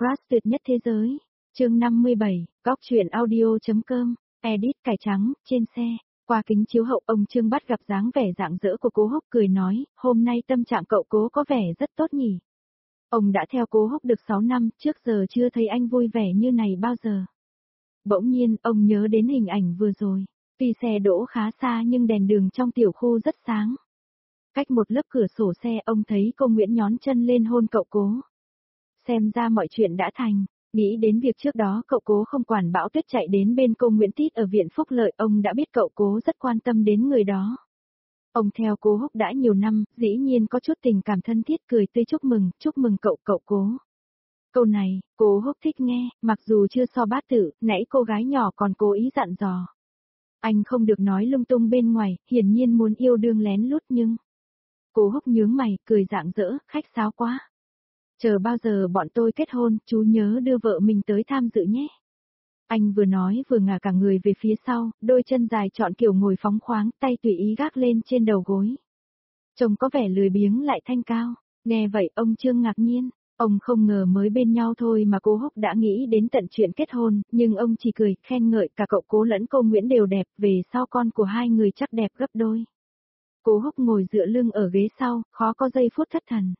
Crush tuyệt nhất thế giới. Chương 57, góc truyện audio.com, edit cải trắng, trên xe. Qua kính chiếu hậu ông Trương bắt gặp dáng vẻ rạng rỡ của Cố Húc cười nói, hôm nay tâm trạng cậu Cố có vẻ rất tốt nhỉ. Ông đã theo Cố Húc được 6 năm, trước giờ chưa thấy anh vui vẻ như này bao giờ. Bỗng nhiên, ông nhớ đến hình ảnh vừa rồi. Tuy xe đỗ khá xa nhưng đèn đường trong tiểu khu rất sáng. Cách một lớp cửa sổ xe ông thấy cô Nguyễn nhón chân lên hôn cậu Cố. Xem ra mọi chuyện đã thành. Nghĩ đến việc trước đó cậu Cố không quản bão tuyết chạy đến bên cô Nguyễn Tít ở viện Phúc Lợi, ông đã biết cậu Cố rất quan tâm đến người đó. Ông theo Cố Húc đã nhiều năm, dĩ nhiên có chút tình cảm thân thiết cười tươi chúc mừng cậu Cố. Câu này, Cố Húc thích nghe, mặc dù chưa so bát tự, nãy cô gái nhỏ còn cố ý dặn dò. Anh không được nói lung tung bên ngoài, hiển nhiên muốn yêu đương lén lút nhưng... Cố Húc nhướng mày, cười rạng rỡ, khách sáo quá. Chờ bao giờ bọn tôi kết hôn, chú nhớ đưa vợ mình tới tham dự nhé. Anh vừa nói vừa ngả cả người về phía sau, đôi chân dài chọn kiểu ngồi phóng khoáng, tay tùy ý gác lên trên đầu gối. Trông có vẻ lười biếng lại thanh cao. Nghe vậy ông Trương ngạc nhiên, ông không ngờ mới bên nhau thôi mà Cố Húc đã nghĩ đến tận chuyện kết hôn, nhưng ông chỉ cười, khen ngợi cả cậu Cố lẫn cô Nguyễn đều đẹp, về sau con của hai người chắc đẹp gấp đôi. Cố Húc ngồi dựa lưng ở ghế sau, khó có giây phút thất thần.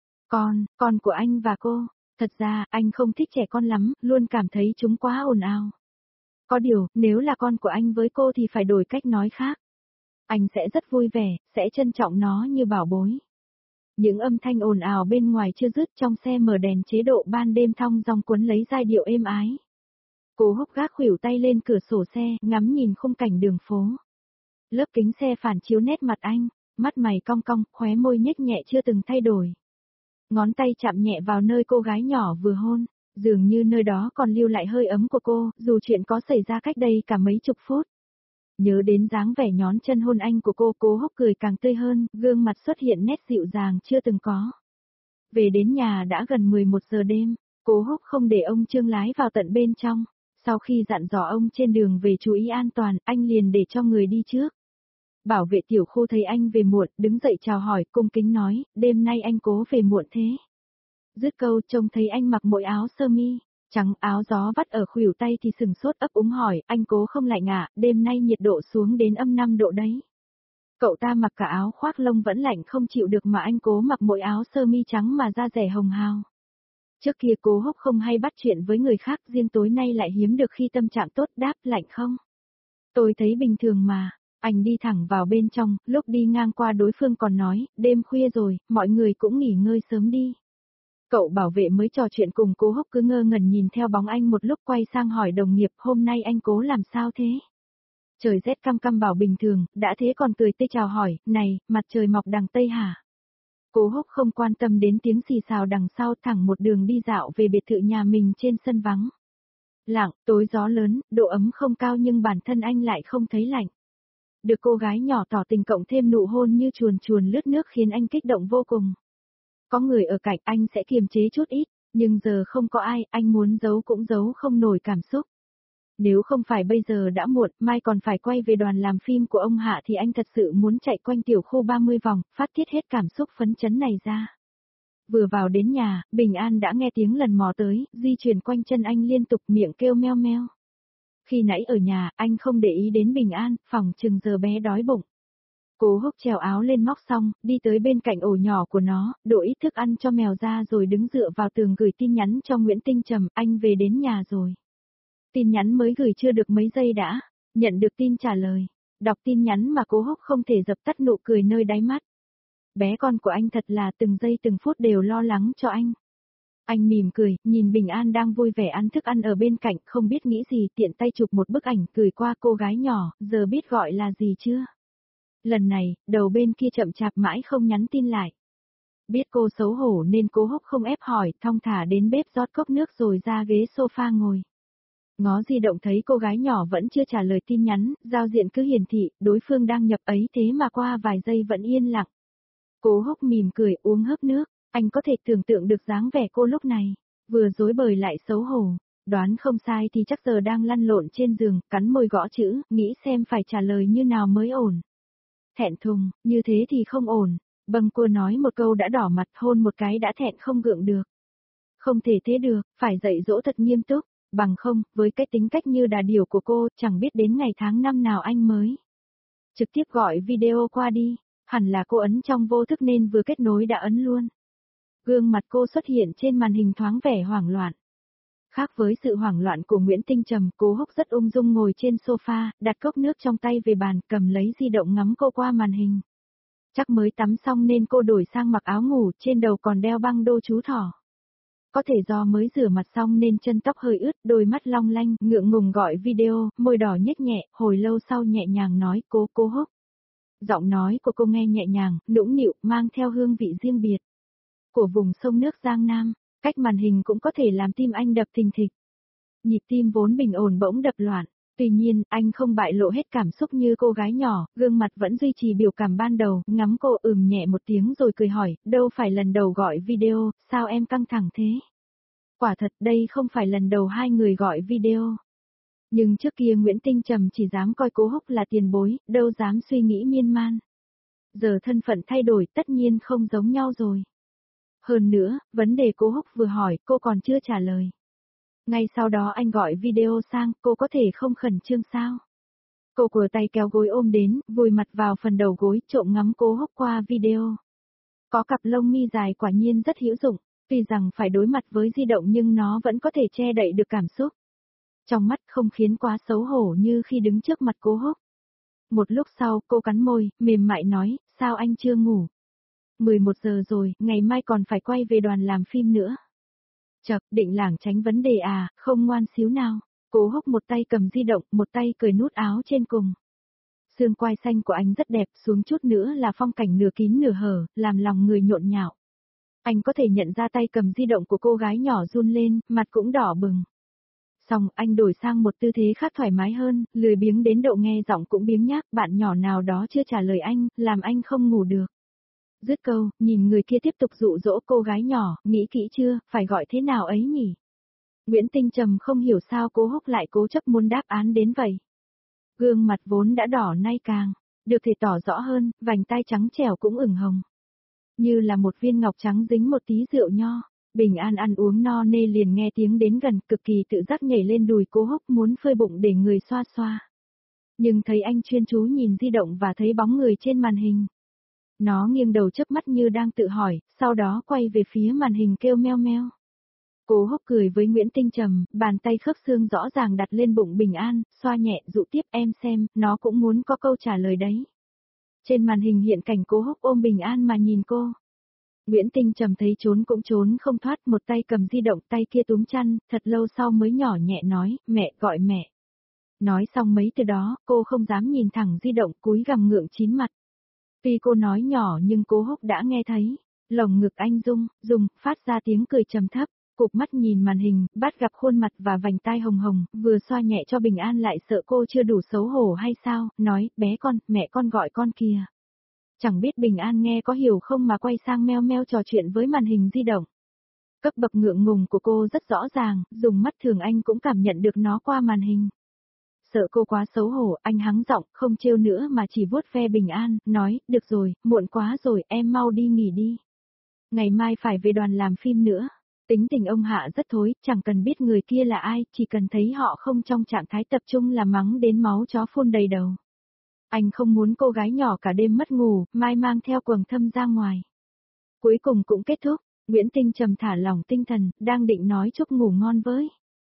Con của anh và cô, thật ra anh không thích trẻ con lắm, luôn cảm thấy chúng quá ồn ào. Có điều, nếu là con của anh với cô thì phải đổi cách nói khác. Anh sẽ rất vui vẻ, sẽ trân trọng nó như bảo bối. Những âm thanh ồn ào bên ngoài chưa dứt, trong xe mở đèn chế độ ban đêm thong dong cuốn lấy giai điệu êm ái. Cố Húc gác khuỷu tay lên cửa sổ xe, ngắm nhìn khung cảnh đường phố. Lớp kính xe phản chiếu nét mặt anh, mắt mày cong cong, khóe môi nhếch nhẹ chưa từng thay đổi. Ngón tay chạm nhẹ vào nơi cô gái nhỏ vừa hôn, dường như nơi đó còn lưu lại hơi ấm của cô, dù chuyện có xảy ra cách đây cả mấy chục phút. Nhớ đến dáng vẻ nhón chân hôn anh của cô, Cố Húc cười càng tươi hơn, gương mặt xuất hiện nét dịu dàng chưa từng có. Về đến nhà đã gần 11 giờ đêm, Cố Húc không để ông Trương lái vào tận bên trong. Sau khi dặn dò ông trên đường về chú ý an toàn, anh liền để cho người đi trước. Bảo vệ tiểu khu thấy anh về muộn, đứng dậy chào hỏi, cung kính nói, đêm nay anh Cố về muộn thế. Dứt câu trông thấy anh mặc mỗi áo sơ mi trắng, áo gió vắt ở khuỷu tay thì sừng sốt ấp úng hỏi, anh Cố không lạnh à, đêm nay nhiệt độ xuống đến âm 5 độ đấy. Cậu ta mặc cả áo khoác lông vẫn lạnh không chịu được mà anh Cố mặc mỗi áo sơ mi trắng mà da dẻ hồng hào. Trước kia Cố Húc không hay bắt chuyện với người khác, riêng tối nay lại hiếm được khi tâm trạng tốt, đáp lạnh không? Tôi thấy bình thường mà. Anh đi thẳng vào bên trong, lúc đi ngang qua đối phương còn nói, đêm khuya rồi, mọi người cũng nghỉ ngơi sớm đi. Cậu bảo vệ mới trò chuyện cùng Cố Húc cứ ngơ ngẩn nhìn theo bóng anh một lúc quay sang hỏi đồng nghiệp, hôm nay anh Cố làm sao thế? Trời rét căm căm bảo bình thường, đã thế còn cười tươi chào hỏi, này, mặt trời mọc đằng Tây hả? Cố Húc không quan tâm đến tiếng xì xào đằng sau, thẳng một đường đi dạo về biệt thự nhà mình trên sân vắng. Lặng, tối gió lớn, độ ấm không cao nhưng bản thân anh lại không thấy lạnh. Được cô gái nhỏ tỏ tình cộng thêm nụ hôn như chuồn chuồn lướt nước khiến anh kích động vô cùng. Có người ở cạnh anh sẽ kiềm chế chút ít, nhưng giờ không có ai, anh muốn giấu cũng giấu không nổi cảm xúc. Nếu không phải bây giờ đã muộn, mai còn phải quay về đoàn làm phim của ông Hạ thì anh thật sự muốn chạy quanh tiểu khu 30 vòng, phát tiết hết cảm xúc phấn chấn này ra. Vừa vào đến nhà, Bình An đã nghe tiếng lần mò tới, di chuyển quanh chân anh liên tục miệng kêu meo meo. Khi nãy ở nhà, anh không để ý đến Bình An, phòng chừng giờ bé đói bụng. Cố Húc trèo áo lên móc xong, đi tới bên cạnh ổ nhỏ của nó, đổ ít thức ăn cho mèo ra rồi đứng dựa vào tường gửi tin nhắn cho Nguyễn Tinh Trầm, anh về đến nhà rồi. Tin nhắn mới gửi chưa được mấy giây đã, nhận được tin trả lời. Đọc tin nhắn mà Cố Húc không thể dập tắt nụ cười nơi đáy mắt. Bé con của anh thật là từng giây từng phút đều lo lắng cho anh. Anh mỉm cười, nhìn Bình An đang vui vẻ ăn thức ăn ở bên cạnh, không biết nghĩ gì, tiện tay chụp một bức ảnh gửi qua cô gái nhỏ, giờ biết gọi là gì chưa? Lần này, đầu bên kia chậm chạp mãi không nhắn tin lại. Biết cô xấu hổ nên Cố Húc không ép hỏi, thong thả đến bếp rót cốc nước rồi ra ghế sofa ngồi. Ngó di động thấy cô gái nhỏ vẫn chưa trả lời tin nhắn, giao diện cứ hiển thị, đối phương đang nhập ấy thế mà qua vài giây vẫn yên lặng. Cố Húc mỉm cười uống hớp nước, anh có thể tưởng tượng được dáng vẻ cô lúc này, vừa rối bời lại xấu hổ, đoán không sai thì chắc giờ đang lăn lộn trên giường, cắn môi gõ chữ, nghĩ xem phải trả lời như nào mới ổn. Thẹn thùng, như thế thì không ổn, bâng quơ nói một câu đã đỏ mặt, hôn một cái đã thẹn không gượng được. Không thể thế được, phải dạy dỗ thật nghiêm túc, bằng không, với cái tính cách như đà điểu của cô, chẳng biết đến ngày tháng năm nào anh mới. Trực tiếp gọi video qua đi, hẳn là cô ấn trong vô thức nên vừa kết nối đã ấn luôn. Gương mặt cô xuất hiện trên màn hình thoáng vẻ hoảng loạn. Khác với sự hoảng loạn của Nguyễn Tinh Trầm, Cố Húc rất ung dung ngồi trên sofa, đặt cốc nước trong tay về bàn, cầm lấy di động ngắm cô qua màn hình. Chắc mới tắm xong nên cô đổi sang mặc áo ngủ, trên đầu còn đeo băng đô chú thỏ. Có thể do mới rửa mặt xong nên chân tóc hơi ướt, đôi mắt long lanh, ngượng ngùng gọi video, môi đỏ nhếch nhẹ, hồi lâu sau nhẹ nhàng nói Cố Húc. Giọng nói của cô nghe nhẹ nhàng, nũng nịu, mang theo hương vị riêng biệt. Của vùng sông nước Giang Nam, cách màn hình cũng có thể làm tim anh đập thình thịch. Nhịp tim vốn bình ổn bỗng đập loạn. Tuy nhiên, anh không bại lộ hết cảm xúc như cô gái nhỏ, gương mặt vẫn duy trì biểu cảm ban đầu, ngắm cô nhẹ một tiếng rồi cười hỏi, đâu phải lần đầu gọi video, sao em căng thẳng thế? Quả thật đây không phải lần đầu hai người gọi video. Nhưng trước kia Nguyễn Tinh Trầm chỉ dám coi Cố Húc là tiền bối, đâu dám suy nghĩ miên man. Giờ thân phận thay đổi tất nhiên không giống nhau rồi. Hơn nữa, vấn đề Cố Húc vừa hỏi cô còn chưa trả lời. Ngay sau đó anh gọi video sang, cô có thể không khẩn trương sao? Cô của tay kéo gối ôm đến, vùi mặt vào phần đầu gối, trộm ngắm Cố Húc qua video. Có cặp lông mi dài quả nhiên rất hữu dụng, tuy rằng phải đối mặt với di động nhưng nó vẫn có thể che đậy được cảm xúc. Trong mắt không khiến quá xấu hổ như khi đứng trước mặt Cố Húc. Một lúc sau, cô cắn môi, mềm mại nói, sao anh chưa ngủ? 11 giờ rồi, ngày mai còn phải quay về đoàn làm phim nữa. Chậc, định lảng tránh vấn đề à, không ngoan xíu nào. Cố Húc một tay cầm di động, một tay cởi nút áo trên cùng. Xương quai xanh của anh rất đẹp, xuống chút nữa là phong cảnh nửa kín nửa hở, làm lòng người nhộn nhạo. Anh có thể nhận ra tay cầm di động của cô gái nhỏ run lên, mặt cũng đỏ bừng. Xong, anh đổi sang một tư thế khác thoải mái hơn, lười biếng đến độ nghe giọng cũng biếng nhác, bạn nhỏ nào đó chưa trả lời anh, làm anh không ngủ được. Dứt câu, nhìn người kia tiếp tục dụ dỗ cô gái nhỏ, nghĩ kỹ chưa, phải gọi thế nào ấy nhỉ? Nguyễn Tinh Trầm không hiểu sao Cố Húc lại cố chấp muốn đáp án đến vậy. Gương mặt vốn đã đỏ nay càng, được thể tỏ rõ hơn, vành tai trắng trẻo cũng ửng hồng. Như là một viên ngọc trắng dính một tí rượu nho, bình an ăn uống no nê liền nghe tiếng đến gần, cực kỳ tự giác nhảy lên đùi Cố Húc muốn phơi bụng để người xoa xoa. Nhưng thấy anh chuyên chú nhìn di động và thấy bóng người trên màn hình. Nó nghiêng đầu chớp mắt như đang tự hỏi, sau đó quay về phía màn hình kêu meo meo. Cố Húc cười với Nguyễn Tinh Trầm, bàn tay khớp xương rõ ràng đặt lên bụng bình an, xoa nhẹ dụ tiếp em xem, nó cũng muốn có câu trả lời đấy. Trên màn hình hiện cảnh Cố Húc ôm bình an mà nhìn cô. Nguyễn Tinh Trầm thấy trốn cũng trốn không thoát, một tay cầm di động, tay kia túm chăn, thật lâu sau mới nhỏ nhẹ nói, mẹ gọi mẹ. Nói xong mấy từ đó, cô không dám nhìn thẳng di động, cúi gằm ngượng chín mặt. Tuy cô nói nhỏ nhưng Cố Húc đã nghe thấy, lồng ngực anh rung, phát ra tiếng cười trầm thấp, cụp mắt nhìn màn hình, bắt gặp khuôn mặt và vành tai hồng hồng, vừa xoa nhẹ cho bình an lại sợ cô chưa đủ xấu hổ hay sao, nói, bé con, mẹ con gọi con kìa. Chẳng biết bình an nghe có hiểu không mà quay sang meo meo trò chuyện với màn hình di động. Cấp bậc ngượng ngùng của cô rất rõ ràng, dùng mắt thường anh cũng cảm nhận được nó qua màn hình. Sợ cô quá xấu hổ, anh hắng giọng, không trêu nữa mà chỉ vuốt ve bình an, nói, được rồi, muộn quá rồi, em mau đi nghỉ đi. Ngày mai phải về đoàn làm phim nữa. Tính tình ông Hạ rất thối, chẳng cần biết người kia là ai, chỉ cần thấy họ không trong trạng thái tập trung là mắng đến máu chó phun đầy đầu. Anh không muốn cô gái nhỏ cả đêm mất ngủ, mai mang theo quầng thâm ra ngoài. Cuối cùng cũng kết thúc, Nguyễn Tinh Trầm thả lỏng tinh thần, đang định nói chúc ngủ ngon với.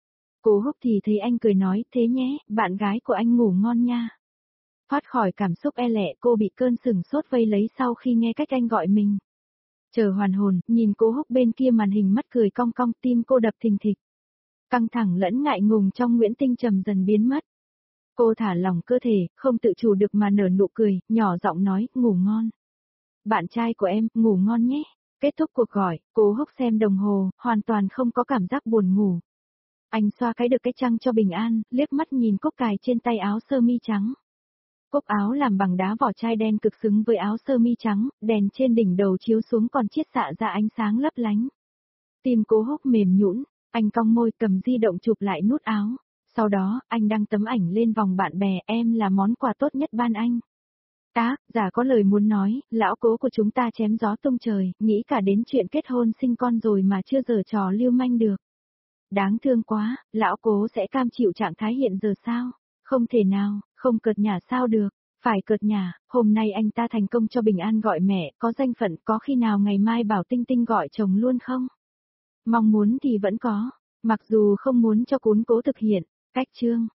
Cố Húc thì thấy anh cười nói, thế nhé, bạn gái của anh ngủ ngon nha. Thoát khỏi cảm xúc e lệ, cô bị cơn sửng sốt vây lấy sau khi nghe cách anh gọi mình. Chờ hoàn hồn, nhìn Cố Húc bên kia màn hình mắt cười cong cong, tim cô đập thình thịch. Căng thẳng lẫn ngại ngùng trong Nguyễn Tinh Trầm dần biến mất. Cô thả lỏng cơ thể, không tự chủ được mà nở nụ cười, nhỏ giọng nói, ngủ ngon. Bạn trai của em, ngủ ngon nhé. Kết thúc cuộc gọi, Cố Húc xem đồng hồ, hoàn toàn không có cảm giác buồn ngủ. Anh xoa cái được cái trăng cho bình an, liếc mắt nhìn cúc cài trên tay áo sơ mi trắng. Cúc áo làm bằng đá vỏ chai đen cực xứng với áo sơ mi trắng, đèn trên đỉnh đầu chiếu xuống còn chiết xạ ra ánh sáng lấp lánh. Tim Cố Húc mềm nhũn, anh cong môi cầm di động chụp lại nút áo. Sau đó, anh đăng tấm ảnh lên vòng bạn bè, em là món quà tốt nhất ban anh. Tác, giả có lời muốn nói, lão cố của chúng ta chém gió tung trời, nghĩ cả đến chuyện kết hôn sinh con rồi mà chưa giở trò lưu manh được. Đáng thương quá, lão cố sẽ cam chịu trạng thái hiện giờ sao? Không thể nào, không cợt nhả sao được, phải cợt nhả, hôm nay anh ta thành công cho Bình An gọi mẹ, có danh phận, có khi nào ngày mai bảo Tinh Tinh gọi chồng luôn không? Mong muốn thì vẫn có, mặc dù không muốn cho Cún Cố thực hiện, cách chương.